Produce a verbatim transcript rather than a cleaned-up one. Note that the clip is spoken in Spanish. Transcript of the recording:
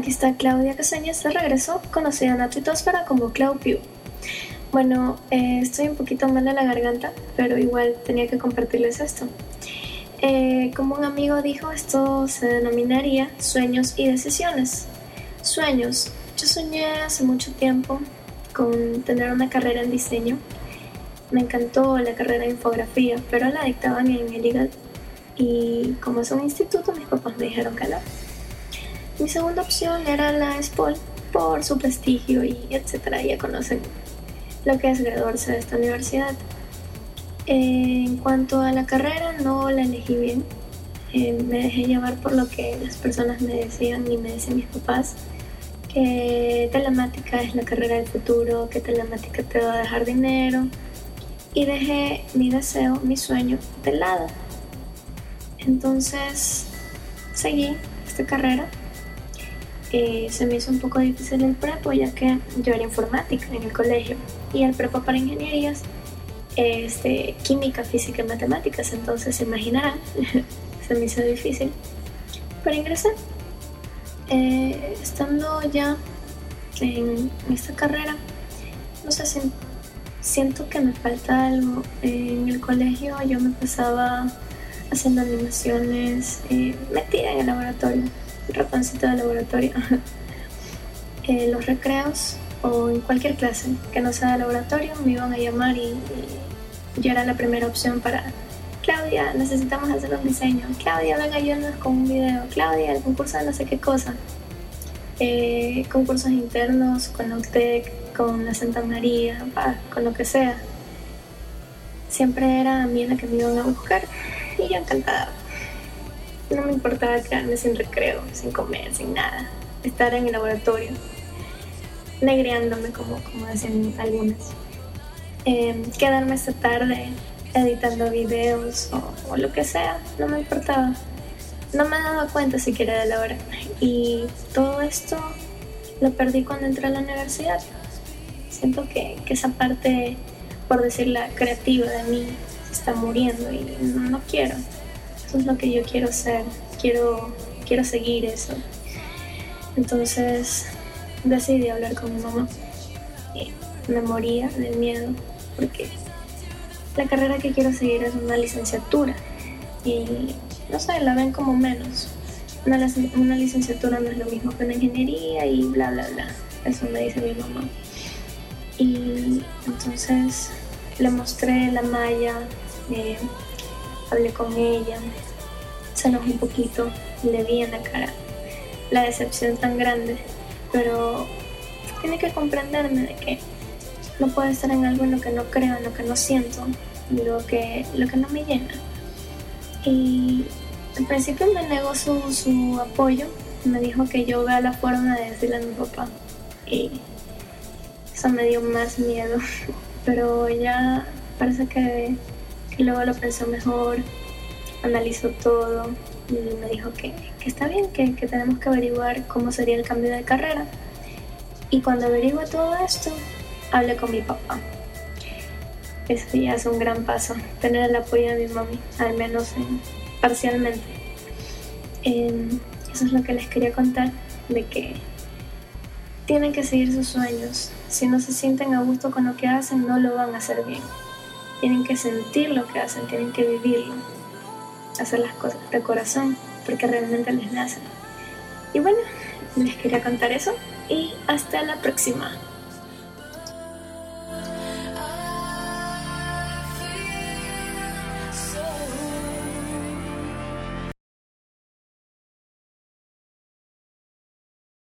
aquí está Claudia Casañas de regreso, conocida en la tuitosfera como Clau Piu. Bueno, eh, estoy un poquito mal de la garganta, pero igual tenía que compartirles esto. Eh, como un amigo dijo, esto se denominaría sueños y decisiones. Sueños. Yo soñé hace mucho tiempo con tener una carrera en diseño. Me encantó la carrera de infografía, pero la dictaban en el I G A D y como es un instituto, mis papás me dijeron que no. Mi segunda opción era la ESPOL por su prestigio y etcétera. Ya conocen lo que es graduarse de esta universidad. Eh, en cuanto a la carrera, no la elegí bien. Eh, me dejé llevar por lo que las personas me decían y me decían mis papás, que telemática es la carrera del futuro, que telemática te va a dejar dinero, y dejé mi deseo, mi sueño de lado. Entonces seguí esta carrera. Eh, se me hizo un poco difícil el prepo, ya que yo era informática en el colegio y el prepo para ingenierías es de química, física y matemáticas, entonces se imaginarán, se me hizo difícil, pero ingresé. Eh, estando ya en esta carrera, no sé, si, siento que me falta algo. En el colegio yo me pasaba haciendo animaciones, eh, metida en el laboratorio, ratoncito de laboratorio. eh, los recreos o en cualquier clase que no sea de laboratorio me iban a llamar y, y yo era la primera opción para: Claudia, necesitamos hacer un diseño, Claudia, ven a ayudarnos con un video, Claudia, el concurso de no sé qué cosa. Eh, concursos internos con la U T E C, con la Santa María, bah, con lo que sea. Siempre era a mí la que me iban a buscar y yo encantada. No me importaba quedarme sin recreo, sin comer, sin nada, estar en el laboratorio, negreándome como, como decían algunas. Eh, quedarme esta tarde editando videos o, o lo que sea, no me importaba. No me daba cuenta siquiera de la hora. Y todo esto lo perdí cuando entré a la universidad. Siento que, que esa parte, por decirla, creativa de mí se está muriendo y no, no quiero. Eso es lo que yo quiero ser. Quiero, quiero seguir eso. Entonces decidí hablar con mi mamá. Y me moría de miedo porque la carrera que quiero seguir es una licenciatura y no sé, la ven como menos. Una, una licenciatura no es lo mismo que una ingeniería y bla bla bla. Eso me dice mi mamá. Y entonces le mostré la malla, eh, hablé con ella, se enojó un poquito, le vi en la cara la decepción tan grande, pero tiene que comprenderme de que no puedo estar en algo en lo que no creo, en lo que no siento, lo que, lo que no me llena. Y al principio me negó su, su apoyo, me dijo que yo vea la forma de decirle a mi papá y eso me dio más miedo, pero ya parece que, que luego lo pensó mejor, analizó todo y me dijo que, que está bien, que, que tenemos que averiguar cómo sería el cambio de carrera. Y cuando averigüe todo esto, hablé con mi papá. Eso ya es un gran paso, tener el apoyo de mi mami, al menos en, parcialmente. Eh, eso es lo que les quería contar, de que tienen que seguir sus sueños. Si no se sienten a gusto con lo que hacen, no lo van a hacer bien. Tienen que sentir lo que hacen, tienen que vivirlo, hacer las cosas de corazón, porque realmente les nacen. Y bueno, les quería contar eso y hasta la próxima.